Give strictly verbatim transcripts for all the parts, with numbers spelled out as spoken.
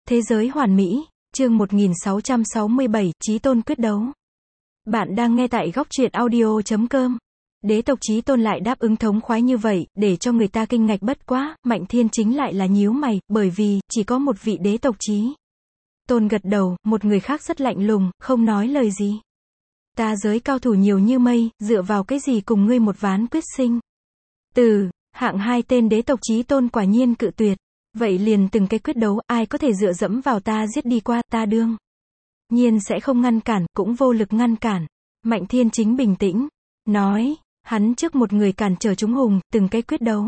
Thế giới hoàn mỹ, chương một nghìn sáu trăm sáu mươi bảy, Chí Tôn quyết đấu. Bạn đang nghe tại góc truyện audio chấm com. Đế tộc Chí Tôn lại đáp ứng thống khoái như vậy, để cho người ta kinh ngạc bất quá, Mạnh Thiên Chính lại là nhíu mày, bởi vì, chỉ có một vị đế tộc Chí Tôn gật đầu, một người khác rất lạnh lùng, không nói lời gì. Ta giới cao thủ nhiều như mây, dựa vào cái gì cùng ngươi một ván quyết sinh. Từ, hạng hai tên đế tộc Chí Tôn quả nhiên cự tuyệt. Vậy liền từng cái quyết đấu, ai có thể dựa dẫm vào ta giết đi qua, ta đương nhiên sẽ không ngăn cản, cũng vô lực ngăn cản. Mạnh Thiên Chính bình tĩnh, nói, hắn trước một người cản trở chúng hùng, từng cái quyết đấu.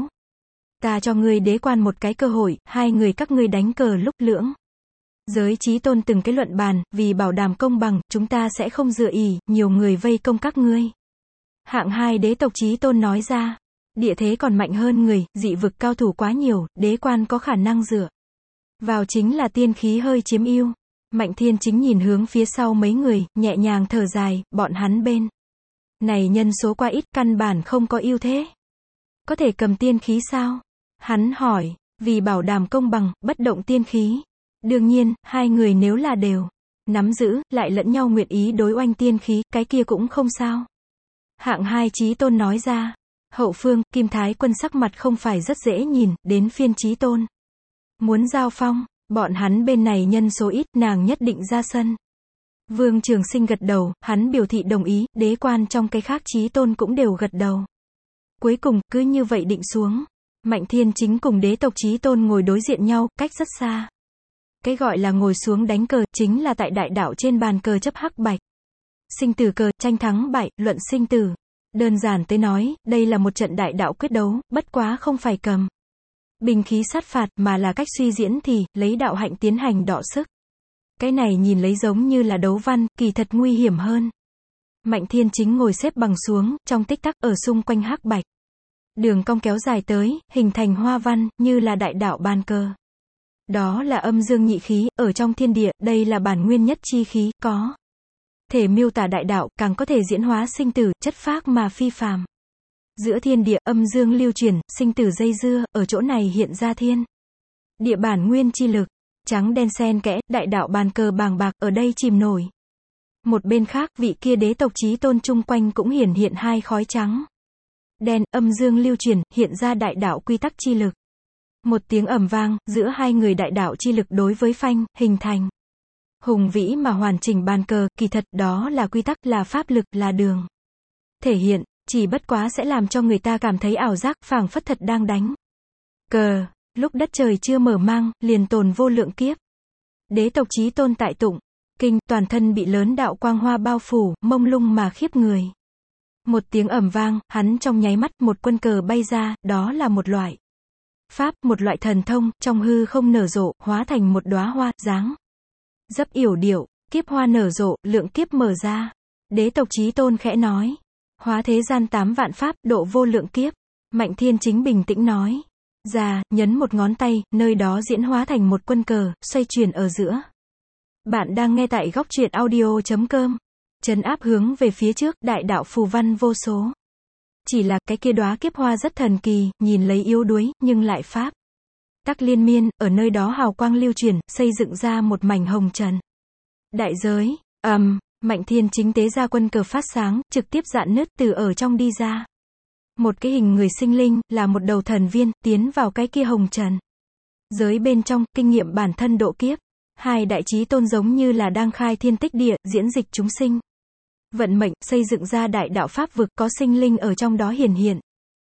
Ta cho ngươi đế quan một cái cơ hội, hai người các ngươi đánh cờ lúc lưỡng. Giới Chí Tôn từng cái luận bàn, vì bảo đảm công bằng, chúng ta sẽ không dựa ỷ, nhiều người vây công các ngươi. Hạng hai đế tộc Chí Tôn nói ra. Địa thế còn mạnh hơn người, dị vực cao thủ quá nhiều, đế quan có khả năng dựa vào chính là tiên khí hơi chiếm ưu. Mạnh Thiên Chính nhìn hướng phía sau mấy người, nhẹ nhàng thở dài, bọn hắn bên này nhân số quá ít, căn bản không có ưu thế. Có thể cầm tiên khí sao? Hắn hỏi, vì bảo đảm công bằng, bất động tiên khí. Đương nhiên, hai người nếu là đều nắm giữ, lại lẫn nhau nguyện ý đối oanh tiên khí, cái kia cũng không sao. Hạng hai Chí Tôn nói ra. Hậu phương, Kim Thái Quân sắc mặt không phải rất dễ nhìn, đến phiên Chí Tôn. Muốn giao phong, bọn hắn bên này nhân số ít, nàng nhất định ra sân. Vương Trường Sinh gật đầu, hắn biểu thị đồng ý, đế quan trong cái khác Chí Tôn cũng đều gật đầu. Cuối cùng, cứ như vậy định xuống. Mạnh Thiên Chính cùng đế tộc Chí Tôn ngồi đối diện nhau, cách rất xa. Cái gọi là ngồi xuống đánh cờ, chính là tại đại đạo trên bàn cờ chấp hắc bạch. Sinh tử cờ, tranh thắng bại, luận sinh tử. Đơn giản tới nói, đây là một trận đại đạo quyết đấu, bất quá không phải cầm binh khí sát phạt, mà là cách suy diễn thì, lấy đạo hạnh tiến hành đọ sức. Cái này nhìn lấy giống như là đấu văn, kỳ thật nguy hiểm hơn. Mạnh Thiên Chính ngồi xếp bằng xuống, trong tích tắc, ở xung quanh hắc bạch. Đường cong kéo dài tới, hình thành hoa văn, như là đại đạo bàn cờ. Đó là âm dương nhị khí, ở trong thiên địa, đây là bản nguyên nhất chi khí, có thể miêu tả đại đạo, càng có thể diễn hóa sinh tử, chất phác mà phi phàm. Giữa thiên địa, âm dương lưu truyền, sinh tử dây dưa, ở chỗ này hiện ra thiên địa bản nguyên chi lực, trắng đen xen kẽ, đại đạo bàn cờ bàng bạc, ở đây chìm nổi. Một bên khác, vị kia đế tộc Chí Tôn chung quanh cũng hiển hiện hai khói trắng đen, âm dương lưu truyền, hiện ra đại đạo quy tắc chi lực. Một tiếng ầm vang, giữa hai người đại đạo chi lực đối với phanh, hình thành hùng vĩ mà hoàn chỉnh bàn cờ, kỳ thật đó là quy tắc, là pháp lực, là đường thể hiện, chỉ bất quá sẽ làm cho người ta cảm thấy ảo giác, phảng phất thật đang đánh cờ. Lúc đất trời chưa mở mang, liền tồn vô lượng kiếp. Đế tộc Chí Tôn tại tụng kinh, toàn thân bị lớn đạo quang hoa bao phủ, mông lung mà khiếp người. Một tiếng ầm vang, hắn trong nháy mắt, một quân cờ bay ra, đó là một loại pháp, một loại thần thông, trong hư không nở rộ, hóa thành một đóa hoa, dáng dấp yểu điệu, kiếp hoa nở rộ, lượng kiếp mở ra. Đế tộc Chí Tôn khẽ nói, hóa thế gian tám vạn pháp, độ vô lượng kiếp. Mạnh Thiên Chính bình tĩnh nói ra, nhấn một ngón tay, nơi đó diễn hóa thành một quân cờ, xoay chuyển ở giữa. Bạn đang nghe tại góc truyện audio chấm com. Trấn áp hướng về phía trước, đại đạo phù văn vô số. Chỉ là, cái kia đóa kiếp hoa rất thần kỳ, nhìn lấy yếu đuối, nhưng lại pháp tắc liên miên, ở nơi đó hào quang lưu truyền, xây dựng ra một mảnh hồng trần. Đại giới, ầm, um, Mạnh Thiên Chính tế ra quân cờ phát sáng, trực tiếp rạn nứt từ ở trong đi ra. Một cái hình người sinh linh, là một đầu thần viên, tiến vào cái kia hồng trần. Giới bên trong, kinh nghiệm bản thân độ kiếp. Hai đại Chí Tôn giống như là đang khai thiên tích địa, diễn dịch chúng sinh. Vận mệnh, xây dựng ra đại đạo pháp vực, có sinh linh ở trong đó hiển hiện.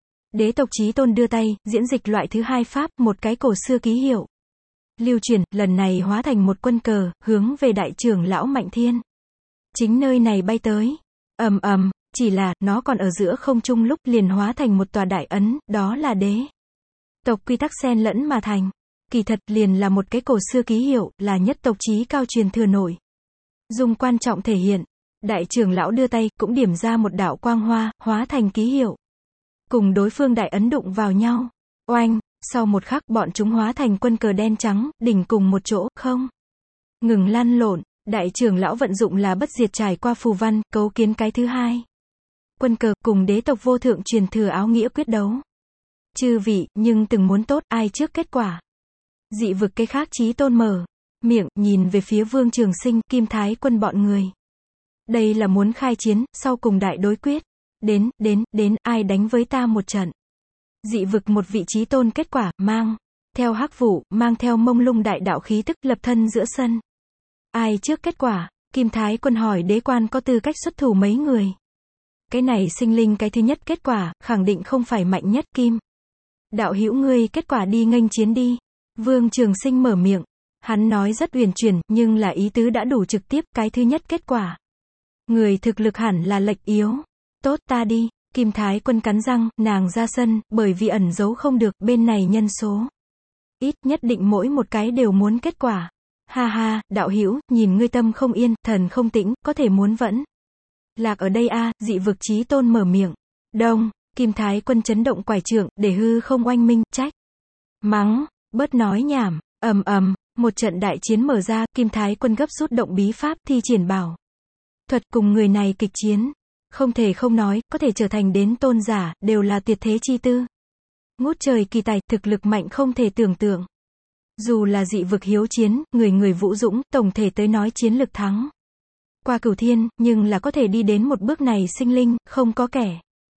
Đế tộc Chí Tôn đưa tay, diễn dịch loại thứ hai pháp, một cái cổ xưa ký hiệu. Lưu truyền, lần này hóa thành một quân cờ, hướng về đại trưởng lão Mạnh Thiên Chính nơi này bay tới. Ầm ầm, chỉ là, nó còn ở giữa không trung lúc, liền hóa thành một tòa đại ấn, đó là đế tộc quy tắc xen lẫn mà thành. Kỳ thật, liền là một cái cổ xưa ký hiệu, là nhất tộc chí cao truyền thừa nổi dùng quan trọng thể hiện. Đại trưởng lão đưa tay, cũng điểm ra một đạo quang hoa, hóa thành ký hiệu. Cùng đối phương đại ấn đụng vào nhau. Oanh, sau một khắc, bọn chúng hóa thành quân cờ đen trắng, đỉnh cùng một chỗ, không ngừng lăn lộn. Đại trưởng lão vận dụng là bất diệt trải qua phù văn, cấu kiến cái thứ hai. Quân cờ, cùng đế tộc vô thượng truyền thừa áo nghĩa quyết đấu. Chư vị, nhưng từng muốn tốt, ai trước kết quả. Dị vực cái khác Chí Tôn mở miệng, nhìn về phía Vương Trường Sinh, Kim Thái Quân bọn người. Đây là muốn khai chiến, sau cùng đại đối quyết. Đến, đến, đến, ai đánh với ta một trận. Dị vực một vị chí tôn kết quả, mang theo hắc vụ, mang theo mông lung đại đạo khí tức, lập thân giữa sân. Ai trước kết quả? Kim Thái Quân hỏi đế quan có tư cách xuất thủ mấy người. Cái này sinh linh cái thứ nhất kết quả, khẳng định không phải mạnh nhất. Kim đạo hữu ngươi kết quả đi nghênh chiến đi. Vương Trường Sinh mở miệng. Hắn nói rất uyển chuyển, nhưng là ý tứ đã đủ trực tiếp. Cái thứ nhất kết quả, người thực lực hẳn là lệch yếu. Tốt, ta đi. Kim Thái Quân cắn răng, nàng ra sân, bởi vì ẩn giấu không được, bên này nhân số ít, nhất định mỗi một cái đều muốn kết quả. Ha ha, đạo hữu, nhìn ngươi tâm không yên, thần không tĩnh, có thể muốn vẫn lạc ở đây a. À, dị vực chí tôn mở miệng. Đông, Kim Thái Quân chấn động quải trượng, để hư không oanh minh, trách mắng, bớt nói nhảm. Ầm ầm, một trận đại chiến mở ra, Kim Thái Quân gấp rút động bí pháp, thi triển bảo thuật cùng người này kịch chiến. Không thể không nói, có thể trở thành đến tôn giả, đều là tuyệt thế chi tư. Ngút trời kỳ tài, thực lực mạnh không thể tưởng tượng. Dù là dị vực hiếu chiến, người người vũ dũng, tổng thể tới nói chiến lực thắng qua cửu thiên, nhưng là có thể đi đến một bước này sinh linh, không có kẻ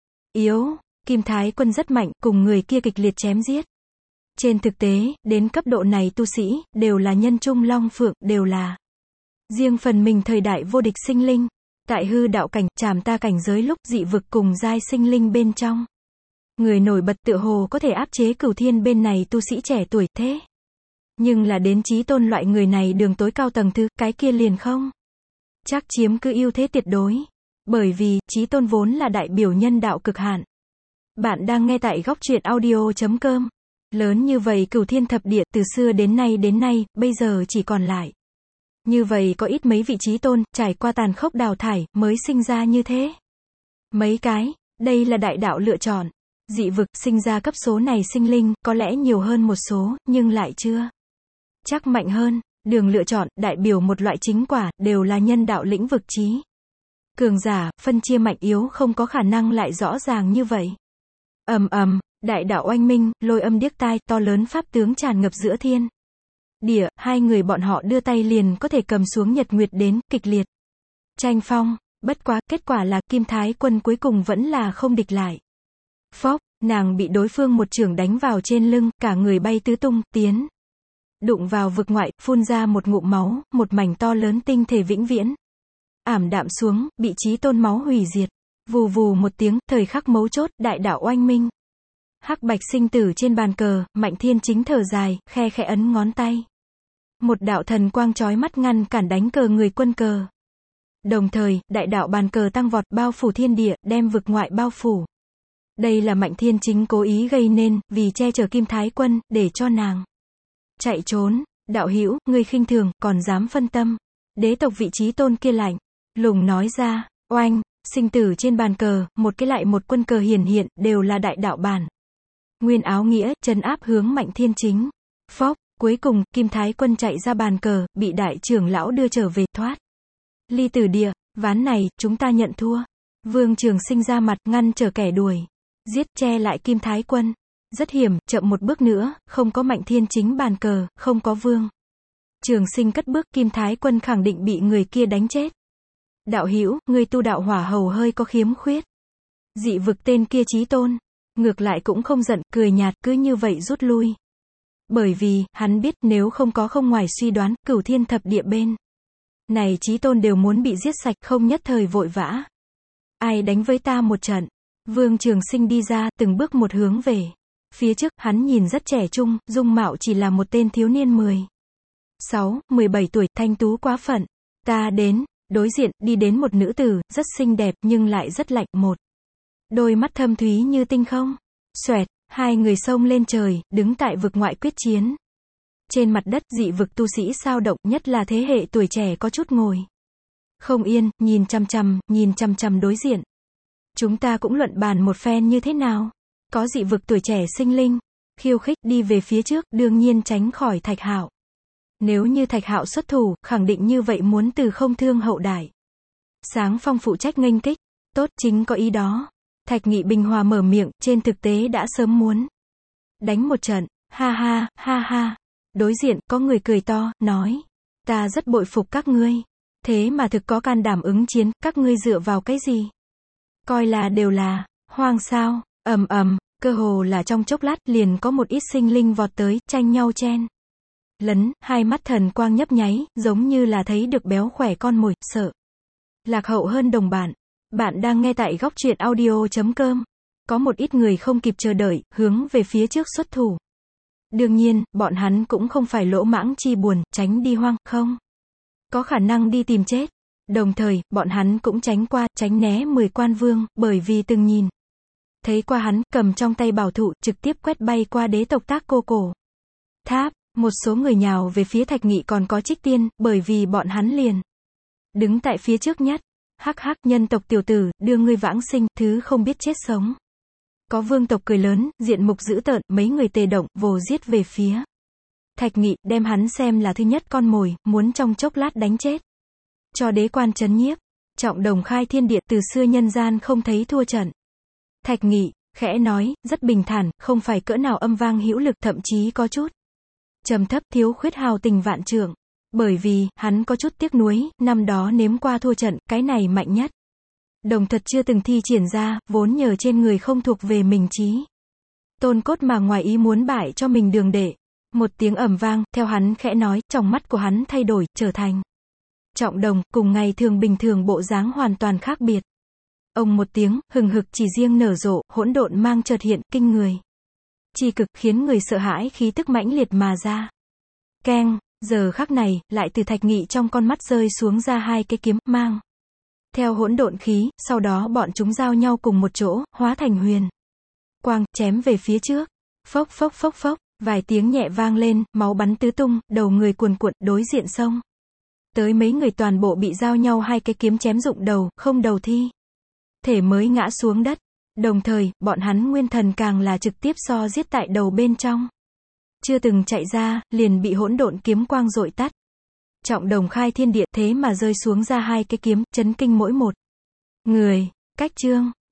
yếu. Kim Thái Quân rất mạnh, cùng người kia kịch liệt chém giết. Trên thực tế, đến cấp độ này tu sĩ, đều là nhân trung long phượng, đều là riêng phần mình thời đại vô địch sinh linh. Tại hư đạo cảnh, trảm ta cảnh giới lúc dị vực cùng giai sinh linh bên trong. Người nổi bật tựa hồ có thể áp chế cửu thiên bên này tu sĩ trẻ tuổi thế. Nhưng là đến chí tôn loại người này đường tối cao tầng thứ, cái kia liền không chắc chiếm cứ ưu thế tuyệt đối. Bởi vì, chí tôn vốn là đại biểu nhân đạo cực hạn. Bạn đang nghe tại góc truyện audio chấm com. Lớn như vậy cửu thiên thập địa, từ xưa đến nay đến nay, bây giờ chỉ còn lại. Như vậy có ít mấy vị chí tôn, trải qua tàn khốc đào thải, mới sinh ra như thế. Mấy cái, đây là đại đạo lựa chọn. Dị vực, sinh ra cấp số này sinh linh, có lẽ nhiều hơn một số, nhưng lại chưa chắc mạnh hơn. Đường lựa chọn, đại biểu một loại chính quả, đều là nhân đạo lĩnh vực chí cường giả, phân chia mạnh yếu không có khả năng lại rõ ràng như vậy. Ầm ầm, đại đạo oanh minh, lôi âm điếc tai, to lớn pháp tướng tràn ngập giữa thiên địa, hai người bọn họ đưa tay liền có thể cầm xuống nhật nguyệt đến, kịch liệt tranh phong. Bất quá, kết quả là, Kim Thái Quân cuối cùng vẫn là không địch lại. Phốc, nàng bị đối phương một chưởng đánh vào trên lưng, cả người bay tứ tung, tiến đụng vào vực ngoại, phun ra một ngụm máu, một mảnh to lớn tinh thể vĩnh viễn ảm đạm xuống, bị chí tôn máu hủy diệt. Vù vù một tiếng, thời khắc mấu chốt, đại đạo oanh minh. Hắc bạch sinh tử trên bàn cờ, Mạnh Thiên Chính thở dài, khe khẽ ấn ngón tay. Một đạo thần quang chói mắt ngăn cản đánh cờ người quân cờ. Đồng thời, đại đạo bàn cờ tăng vọt, bao phủ thiên địa, đem vực ngoại bao phủ. Đây là Mạnh Thiên Chính cố ý gây nên, vì che chở Kim Thái Quân, để cho nàng chạy trốn. Đạo hữu, ngươi khinh thường, còn dám phân tâm. Đế tộc vị chí tôn kia lạnh lùng nói ra. Oanh, sinh tử trên bàn cờ, một cái lại một quân cờ hiển hiện, đều là đại đạo bản nguyên áo nghĩa, trấn áp hướng Mạnh Thiên Chính. Phốc, cuối cùng, Kim Thái Quân chạy ra bàn cờ, bị đại trưởng lão đưa trở về, thoát ly tử địa. Ván này, chúng ta nhận thua. Vương Trường Sinh ra mặt, ngăn trở kẻ đuổi giết, che lại Kim Thái Quân. Rất hiểm, chậm một bước nữa, không có Mạnh Thiên Chính bàn cờ, không có Vương Trường Sinh cất bước, Kim Thái Quân khẳng định bị người kia đánh chết. Đạo hữu, ngươi tu đạo hỏa hầu hơi có khiếm khuyết. Dị vực tên kia chí tôn ngược lại cũng không giận, cười nhạt, cứ như vậy rút lui. Bởi vì, hắn biết, nếu không có không ngoài suy đoán, cửu thiên thập địa bên này chí tôn đều muốn bị giết sạch, không nhất thời vội vã. Ai đánh với ta một trận? Vương Trường Sinh đi ra, từng bước một hướng về phía trước, hắn nhìn rất trẻ trung, dung mạo chỉ là một tên thiếu niên mười sáu, mười bảy tuổi, thanh tú quá phận. Ta đến, đối diện, đi đến một nữ tử, rất xinh đẹp, nhưng lại rất lạnh, một đôi mắt thâm thúy như tinh không. Xoẹt, hai người xông lên trời, đứng tại vực ngoại quyết chiến. Trên mặt đất, dị vực tu sĩ sao động, nhất là thế hệ tuổi trẻ có chút ngồi không yên, nhìn chằm chằm, nhìn chằm chằm đối diện. Chúng ta cũng luận bàn một phen như thế nào? Có dị vực tuổi trẻ sinh linh khiêu khích đi về phía trước, đương nhiên tránh khỏi Thạch Hạo. Nếu như Thạch Hạo xuất thủ, khẳng định như vậy muốn từ không thương hậu đại. Sáng Phong phụ trách nghênh kích. Tốt, chính có ý đó. Thạch Nghị bình hòa mở miệng, trên thực tế đã sớm muốn đánh một trận. Ha ha, ha ha. Đối diện, có người cười to, nói. Ta rất bội phục các ngươi. Thế mà thực có can đảm ứng chiến, các ngươi dựa vào cái gì? Coi là đều là, hoang sao, ầm ầm, cơ hồ là trong chốc lát, liền có một ít sinh linh vọt tới, tranh nhau chen lấn, hai mắt thần quang nhấp nháy, giống như là thấy được béo khỏe con mồi, sợ lạc hậu hơn đồng bạn. Bạn đang nghe tại góc truyện audio.com. Có một ít người không kịp chờ đợi, hướng về phía trước xuất thủ. Đương nhiên, bọn hắn cũng không phải lỗ mãng chi buồn, tránh đi hoang, không. Có khả năng đi tìm chết. Đồng thời, bọn hắn cũng tránh qua, tránh né mười quan vương, bởi vì từng nhìn thấy qua hắn, cầm trong tay bảo thụ, trực tiếp quét bay qua đế tộc Tác Cô cổ tháp. Một số người nhào về phía Thạch Nghị còn có Trích Tiên, bởi vì bọn hắn liền đứng tại phía trước nhất. Hắc hắc, nhân tộc tiểu tử, đưa ngươi vãng sinh, thứ không biết chết sống. Có vương tộc cười lớn, diện mục dữ tợn, mấy người tề động, vồ giết về phía Thạch Nghị, đem hắn xem là thứ nhất con mồi, muốn trong chốc lát đánh chết. Cho đế quan trấn nhiếp. Trọng Đồng khai thiên địa, từ xưa nhân gian không thấy thua trận. Thạch Nghị, khẽ nói, rất bình thản, không phải cỡ nào âm vang hữu lực, thậm chí có chút trầm thấp, thiếu khuyết hào tình vạn trượng. Bởi vì, hắn có chút tiếc nuối, năm đó nếm qua thua trận, cái này mạnh nhất. Đồng thật chưa từng thi triển ra, vốn nhờ trên người không thuộc về mình trí tôn cốt mà ngoài ý muốn bại cho mình đường đệ. Một tiếng ầm vang, theo hắn khẽ nói, trong mắt của hắn thay đổi, trở thành Trọng Đồng, cùng ngày thường bình thường bộ dáng hoàn toàn khác biệt. Ông một tiếng, hừng hực chỉ riêng nở rộ, hỗn độn mang chợt hiện, kinh người. Chi cực, khiến người sợ hãi, khí tức mãnh liệt mà ra. Keng, giờ khắc này, lại từ Thạch Nghị trong con mắt rơi xuống ra hai cái kiếm, mang theo hỗn độn khí, sau đó bọn chúng giao nhau cùng một chỗ, hóa thành huyền quang, chém về phía trước. Phốc phốc phốc phốc, vài tiếng nhẹ vang lên, máu bắn tứ tung, đầu người cuồn cuộn, đối diện sông tới mấy người toàn bộ bị giao nhau hai cái kiếm chém rụng đầu, không đầu thi thể mới ngã xuống đất. Đồng thời, bọn hắn nguyên thần càng là trực tiếp so giết tại đầu bên trong. Chưa từng chạy ra, liền bị hỗn độn kiếm quang dội tắt. Trọng Đồng khai thiên địa, thế mà rơi xuống ra hai cái kiếm, chấn kinh mỗi một người. Cách chương